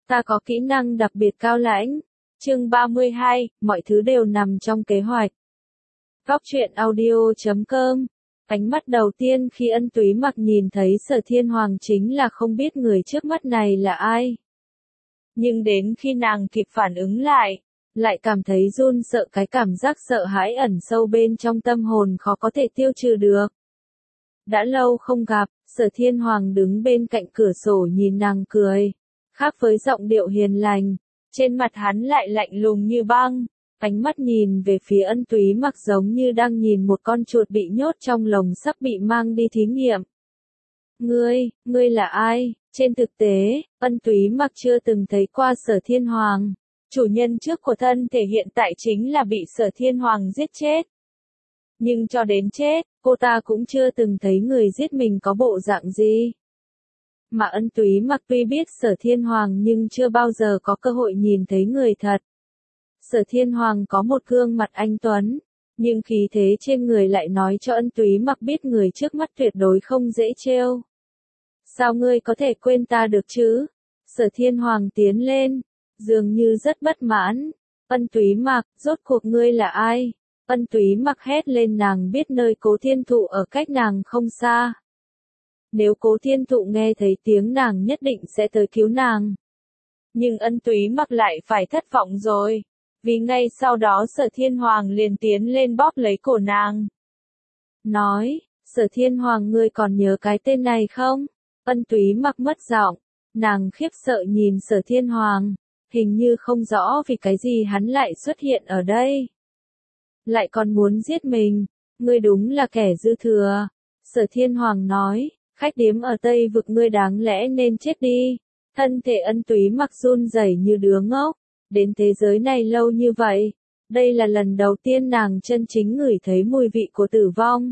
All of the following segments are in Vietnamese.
Ta có kỹ năng đặc biệt cao lãnh. Chương 32, mọi thứ đều nằm trong kế hoạch. Góc truyện audio.com. Ánh mắt đầu tiên khi Ân Túy Mặc nhìn thấy Sở Thiên Hoàng chính là không biết người trước mắt này là ai. Nhưng đến khi nàng kịp phản ứng lại cảm thấy run sợ, cái cảm giác sợ hãi ẩn sâu bên trong tâm hồn khó có thể tiêu trừ được. Đã lâu không gặp, Sở Thiên Hoàng đứng bên cạnh cửa sổ nhìn nàng cười. Khác với giọng điệu hiền lành, trên mặt hắn lại lạnh lùng như băng, ánh mắt nhìn về phía Ân Túy Mặc giống như đang nhìn một con chuột bị nhốt trong lồng sắp bị mang đi thí nghiệm. Ngươi là ai? Trên thực tế, Ân Túy Mặc chưa từng thấy qua Sở Thiên Hoàng. Chủ nhân trước của thân thể hiện tại chính là bị Sở Thiên Hoàng giết chết. Nhưng cho đến chết, cô ta cũng chưa từng thấy người giết mình có bộ dạng gì. Mà Ân Túy Mặc tuy biết Sở Thiên Hoàng nhưng chưa bao giờ có cơ hội nhìn thấy người thật. Sở Thiên Hoàng có một gương mặt anh tuấn, nhưng khí thế trên người lại nói cho Ân Túy Mặc biết người trước mắt tuyệt đối không dễ trêu. Sao ngươi có thể quên ta được chứ? Sở Thiên Hoàng tiến lên, dường như rất bất mãn. Ân Túy Mặc, rốt cuộc ngươi là ai? Ân Túy Mặc hét lên, nàng biết nơi Cố Thiên Thụ ở cách nàng không xa. Nếu Cố Thiên Thụ nghe thấy tiếng nàng nhất định sẽ tới cứu nàng. Nhưng Ân Túy Mặc lại phải thất vọng rồi. Vì ngay sau đó Sở Thiên Hoàng liền tiến lên bóp lấy cổ nàng. Nói, Sở Thiên Hoàng, ngươi còn nhớ cái tên này không? Ân Túy Mặc mất giọng, nàng khiếp sợ nhìn Sở Thiên Hoàng, hình như không rõ vì cái gì hắn lại xuất hiện ở đây. Lại còn muốn giết mình, ngươi đúng là kẻ dư thừa. Sở Thiên Hoàng nói, khách điếm ở Tây Vực ngươi đáng lẽ nên chết đi. Thân thể Ân Túy Mặc run rẩy như đứa ngốc, đến thế giới này lâu như vậy, đây là lần đầu tiên nàng chân chính ngửi thấy mùi vị của tử vong.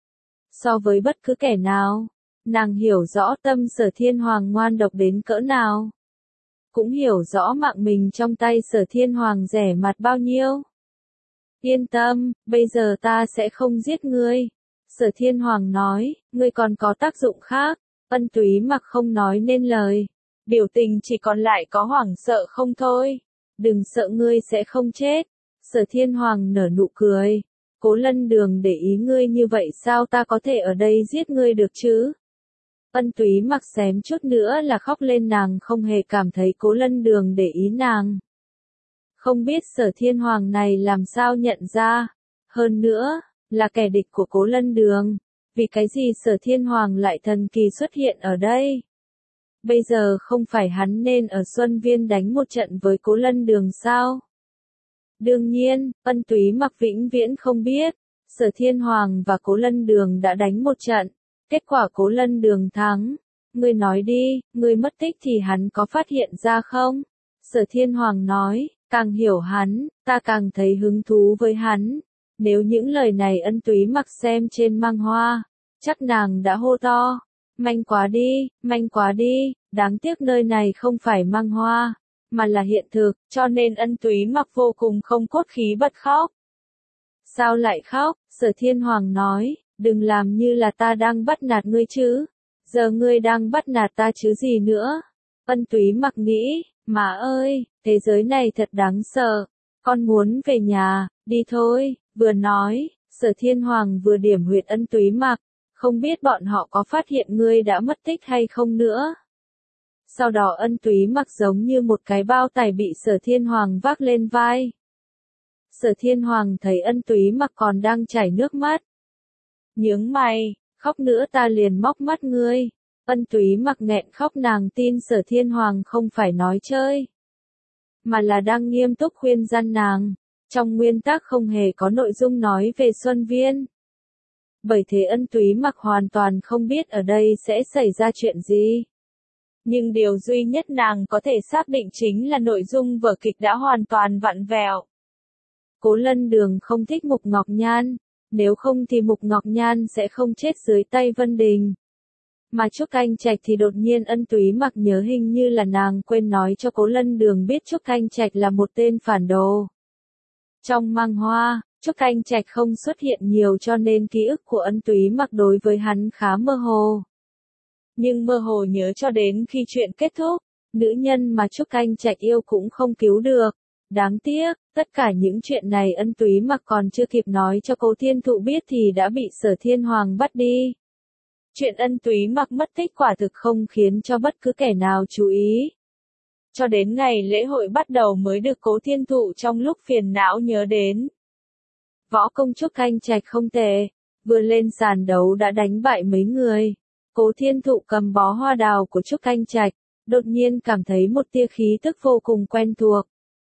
So với bất cứ kẻ nào, nàng hiểu rõ tâm Sở Thiên Hoàng ngoan độc đến cỡ nào. Cũng hiểu rõ mạng mình trong tay Sở Thiên Hoàng rẻ mạt bao nhiêu. Yên tâm, bây giờ ta sẽ không giết ngươi. Sở Thiên Hoàng nói, ngươi còn có tác dụng khác. Ân Túy Mặc không nói nên lời. Biểu tình chỉ còn lại có hoảng sợ không thôi. Đừng sợ, ngươi sẽ không chết. Sở Thiên Hoàng nở nụ cười. Cố Lân Đường để ý ngươi như vậy sao ta có thể ở đây giết ngươi được chứ? Ân Túy Mặc xém chút nữa là khóc lên, nàng không hề cảm thấy Cố Lân Đường để ý nàng. Không biết Sở Thiên Hoàng này làm sao nhận ra. Hơn nữa, là kẻ địch của Cố Lân Đường. Vì cái gì Sở Thiên Hoàng lại thần kỳ xuất hiện ở đây? Bây giờ không phải hắn nên ở Xuân Viên đánh một trận với Cố Lân Đường sao? Đương nhiên, Ân Túy Mặc vĩnh viễn không biết. Sở Thiên Hoàng và Cố Lân Đường đã đánh một trận. Kết quả Cố Lân Đường thắng. Ngươi nói đi, ngươi mất tích thì hắn có phát hiện ra không? Sở Thiên Hoàng nói, càng hiểu hắn, ta càng thấy hứng thú với hắn. Nếu những lời này Ân Túy Mặc xem trên mang hoa, chắc nàng đã hô to. Manh quá đi, đáng tiếc nơi này không phải mang hoa, mà là hiện thực, cho nên Ân Túy Mặc vô cùng không cốt khí bật khóc. Sao lại khóc? Sở Thiên Hoàng nói, đừng làm như là ta đang bắt nạt ngươi chứ. Giờ ngươi đang bắt nạt ta chứ gì nữa. Ân Túy Mặc nghĩ, má ơi, thế giới này thật đáng sợ. Con muốn về nhà, đi thôi. Vừa nói, Sở Thiên Hoàng vừa điểm huyệt Ân Túy Mặc. Không biết bọn họ có phát hiện ngươi đã mất tích hay không nữa. Sau đó Ân Túy Mặc giống như một cái bao tải bị Sở Thiên Hoàng vác lên vai. Sở Thiên Hoàng thấy Ân Túy Mặc còn đang chảy nước mắt. Nhướng mày, khóc nữa ta liền móc mắt ngươi. Ân Túy Mặc nghẹn khóc, nàng tin Sở Thiên Hoàng không phải nói chơi, mà là đang nghiêm túc khuyên răn nàng. Trong nguyên tắc không hề có nội dung nói về Xuân Viên. Bởi thế Ân Túy Mặc hoàn toàn không biết ở đây sẽ xảy ra chuyện gì. Nhưng điều duy nhất nàng có thể xác định chính là nội dung vở kịch đã hoàn toàn vặn vẹo. Cố Lân Đường không thích Mục Ngọc Nhan, nếu không thì Mục Ngọc Nhan sẽ không chết dưới tay Vân Đình. Mà Trúc Anh Trạch thì đột nhiên Ân Túy Mặc nhớ hình như là nàng quên nói cho Cố Lân Đường biết Trúc Anh Trạch là một tên phản đồ. Trong mang hoa, Trúc Anh Trạch không xuất hiện nhiều cho nên ký ức của Ân Túy Mặc đối với hắn khá mơ hồ. Nhưng mơ hồ nhớ cho đến khi chuyện kết thúc, nữ nhân mà Trúc Anh Trạch yêu cũng không cứu được. Đáng tiếc, tất cả những chuyện này Ân Túy Mặc còn chưa kịp nói cho Cố Thiên Thụ biết thì đã bị Sở Thiên Hoàng bắt đi. Chuyện Ân Túy Mặc mất tích quả thực không khiến cho bất cứ kẻ nào chú ý. Cho đến ngày lễ hội bắt đầu mới được Cố Thiên Thụ trong lúc phiền não nhớ đến. Võ công Trúc Anh Trạch không tệ, vừa lên sàn đấu đã đánh bại mấy người. Cố Thiên Thụ cầm bó hoa đào của Trúc Anh Trạch, đột nhiên cảm thấy một tia khí tức vô cùng quen thuộc.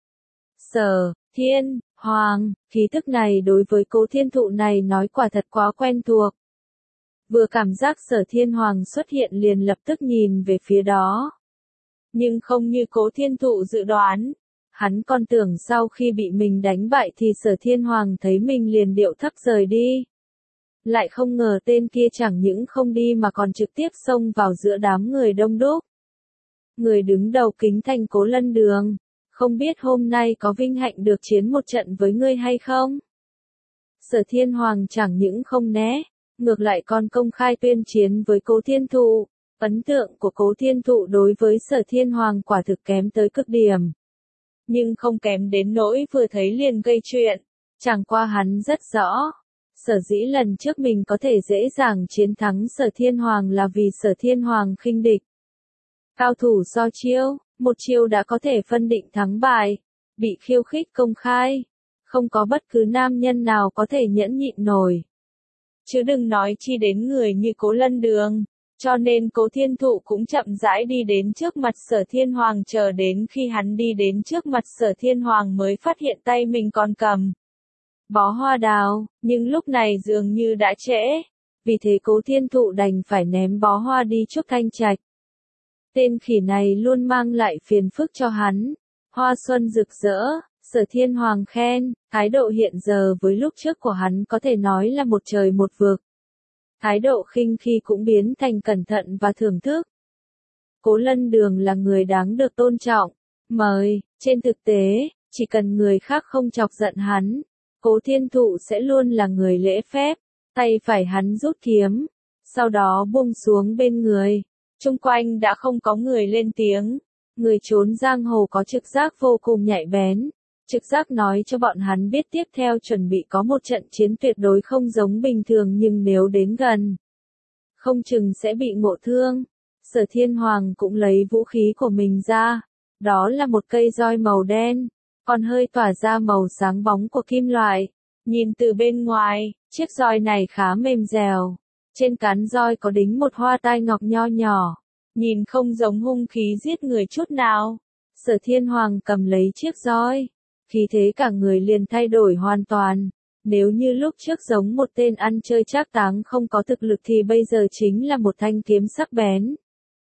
Sở Thiên Hoàng, khí tức này đối với Cố Thiên Thụ này nói quả thật quá quen thuộc. Vừa cảm giác Sở Thiên Hoàng xuất hiện liền lập tức nhìn về phía đó. Nhưng không như Cố Thiên Thụ dự đoán. Hắn còn tưởng sau khi bị mình đánh bại thì Sở Thiên Hoàng thấy mình liền điệu thấp rời đi. Lại không ngờ tên kia chẳng những không đi mà còn trực tiếp xông vào giữa đám người đông đúc. Người đứng đầu kính thành Cố Lân Đường, không biết hôm nay có vinh hạnh được chiến một trận với ngươi hay không? Sở Thiên Hoàng chẳng những không né, ngược lại còn công khai tuyên chiến với Cố Thiên Thụ. Ấn tượng của Cố Thiên Thụ đối với Sở Thiên Hoàng quả thực kém tới cực điểm. Nhưng không kém đến nỗi vừa thấy liền gây chuyện. Chẳng qua hắn rất rõ. Sở dĩ lần trước mình có thể dễ dàng chiến thắng Sở Thiên Hoàng là vì Sở Thiên Hoàng khinh địch. Cao thủ so chiêu, một chiêu đã có thể phân định thắng bại. Bị khiêu khích công khai. Không có bất cứ nam nhân nào có thể nhẫn nhịn nổi. Chứ đừng nói chi đến người như Cố Lân Đường. Cho nên Cố Thiên Thụ cũng chậm rãi đi đến trước mặt Sở Thiên Hoàng, chờ đến khi hắn đi đến trước mặt Sở Thiên Hoàng mới phát hiện tay mình còn cầm bó hoa đào, nhưng lúc này dường như đã trễ. Vì thế Cố Thiên Thụ đành phải ném bó hoa đi Trúc Anh Trạch. Tên khỉ này luôn mang lại phiền phức cho hắn. Hoa xuân rực rỡ, Sở Thiên Hoàng khen, thái độ hiện giờ với lúc trước của hắn có thể nói là một trời một vực. Thái độ khinh khi cũng biến thành cẩn thận và thưởng thức. Cố Lân Đường là người đáng được tôn trọng. Mời, trên thực tế, chỉ cần người khác không chọc giận hắn, Cố Thiên Thụ sẽ luôn là người lễ phép. Tay phải hắn rút kiếm, sau đó buông xuống bên người. Chung quanh đã không có người lên tiếng. Người trốn giang hồ có trực giác vô cùng nhạy bén. Trực giác nói cho bọn hắn biết tiếp theo chuẩn bị có một trận chiến tuyệt đối không giống bình thường, nhưng nếu đến gần, không chừng sẽ bị ngộ thương. Sở Thiên Hoàng cũng lấy vũ khí của mình ra. Đó là một cây roi màu đen, còn hơi tỏa ra màu sáng bóng của kim loại. Nhìn từ bên ngoài, chiếc roi này khá mềm dẻo. Trên cán roi có đính một hoa tai ngọc nho nhỏ. Nhìn không giống hung khí giết người chút nào. Sở Thiên Hoàng cầm lấy chiếc roi. Khí thế cả người liền thay đổi hoàn toàn. Nếu như lúc trước giống một tên ăn chơi trác táng không có thực lực thì bây giờ chính là một thanh kiếm sắc bén.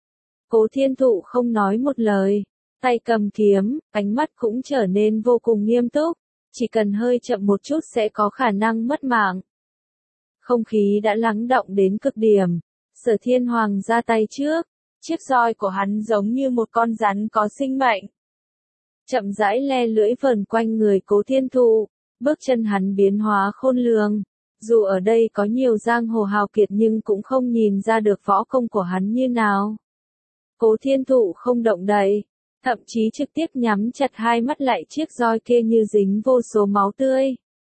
Cố Thiên Thụ không nói một lời. Tay cầm kiếm, ánh mắt cũng trở nên vô cùng nghiêm túc. Chỉ cần hơi chậm một chút sẽ có khả năng mất mạng. Không khí đã lắng đọng đến cực điểm. Sở Thiên Hoàng ra tay trước. Chiếc roi của hắn giống như một con rắn có sinh mệnh. Chậm rãi le lưỡi vờn quanh người Cố Thiên Thụ, bước chân hắn biến hóa khôn lường. Dù ở đây có nhiều giang hồ hào kiệt nhưng cũng không nhìn ra được võ công của hắn như nào. Cố Thiên Thụ không động đậy, thậm chí trực tiếp nhắm chặt hai mắt lại, chiếc roi kia như dính vô số máu tươi.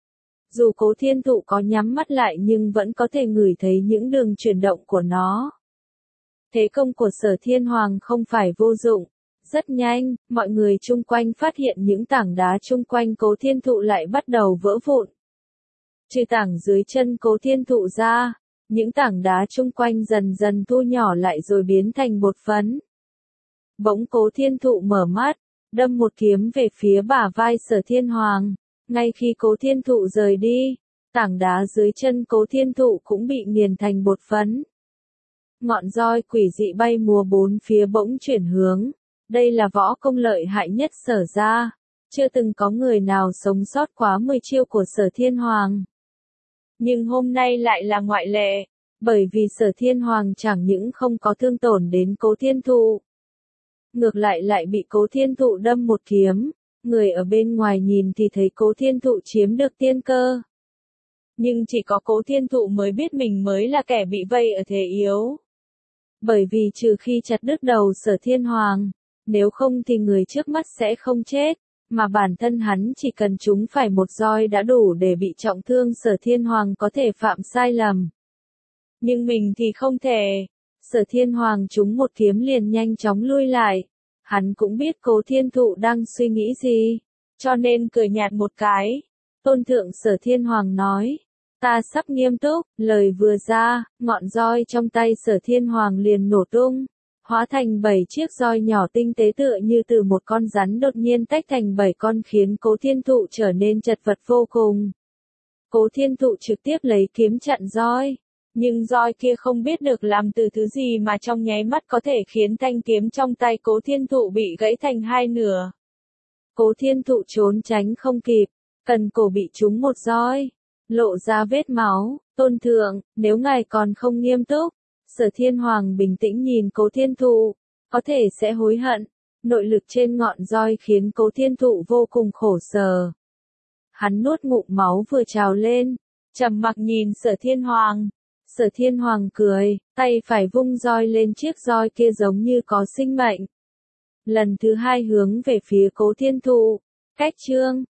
Dù Cố Thiên Thụ có nhắm mắt lại nhưng vẫn có thể ngửi thấy những đường chuyển động của nó. Thế công của Sở Thiên Hoàng không phải vô dụng. Rất nhanh, mọi người chung quanh phát hiện những tảng đá chung quanh Cố Thiên Thụ lại bắt đầu vỡ vụn. Trừ tảng dưới chân Cố Thiên Thụ ra, những tảng đá chung quanh dần dần thu nhỏ lại rồi biến thành bột phấn. Bỗng Cố Thiên Thụ mở mắt, đâm một kiếm về phía bả vai Sở Thiên Hoàng. Ngay khi Cố Thiên Thụ rời đi, tảng đá dưới chân Cố Thiên Thụ cũng bị nghiền thành bột phấn. Ngọn roi quỷ dị bay múa bốn phía bỗng chuyển hướng. Đây là võ công lợi hại nhất Sở ra. Chưa từng có người nào sống sót quá 10 chiêu của Sở Thiên Hoàng. Nhưng hôm nay lại là ngoại lệ. Bởi vì Sở Thiên Hoàng chẳng những không có thương tổn đến Cố Thiên Thụ. Ngược lại lại bị Cố Thiên Thụ đâm một kiếm. Người ở bên ngoài nhìn thì thấy Cố Thiên Thụ chiếm được tiên cơ. Nhưng chỉ có Cố Thiên Thụ mới biết mình mới là kẻ bị vây ở thế yếu. Bởi vì trừ khi chặt đứt đầu Sở Thiên Hoàng, nếu không thì người trước mắt sẽ không chết, mà bản thân hắn chỉ cần trúng phải một roi đã đủ để bị trọng thương. Sở Thiên Hoàng có thể phạm sai lầm, nhưng mình thì không thể. Sở Thiên Hoàng trúng một kiếm liền nhanh chóng lui lại. Hắn cũng biết Cố Thiên Thụ đang suy nghĩ gì, cho nên cười nhạt một cái. Tôn thượng, Sở Thiên Hoàng nói, ta sắp nghiêm túc. Lời vừa ra, ngọn roi trong tay Sở Thiên Hoàng liền nổ tung, hóa thành 7 chiếc roi nhỏ tinh tế tựa như từ một con rắn đột nhiên tách thành 7 con, khiến Cố Thiên Thụ trở nên chật vật vô cùng. Cố Thiên Thụ trực tiếp lấy kiếm chặn roi, nhưng roi kia không biết được làm từ thứ gì mà trong nháy mắt có thể khiến thanh kiếm trong tay Cố Thiên Thụ bị gãy thành hai nửa. Cố Thiên Thụ trốn tránh không kịp, cần cổ bị trúng một roi, lộ ra vết máu. Tôn thượng, nếu ngài còn không nghiêm túc. Sở Thiên Hoàng bình tĩnh nhìn Cố Thiên Thụ, có thể sẽ hối hận. Nội lực trên ngọn roi khiến Cố Thiên Thụ vô cùng khổ sở. Hắn nuốt ngụm máu vừa trào lên, trầm mặc nhìn Sở Thiên Hoàng. Sở Thiên Hoàng cười, tay phải vung roi lên, chiếc roi kia giống như có sinh mệnh. Lần thứ hai hướng về phía Cố Thiên Thụ. Cách chương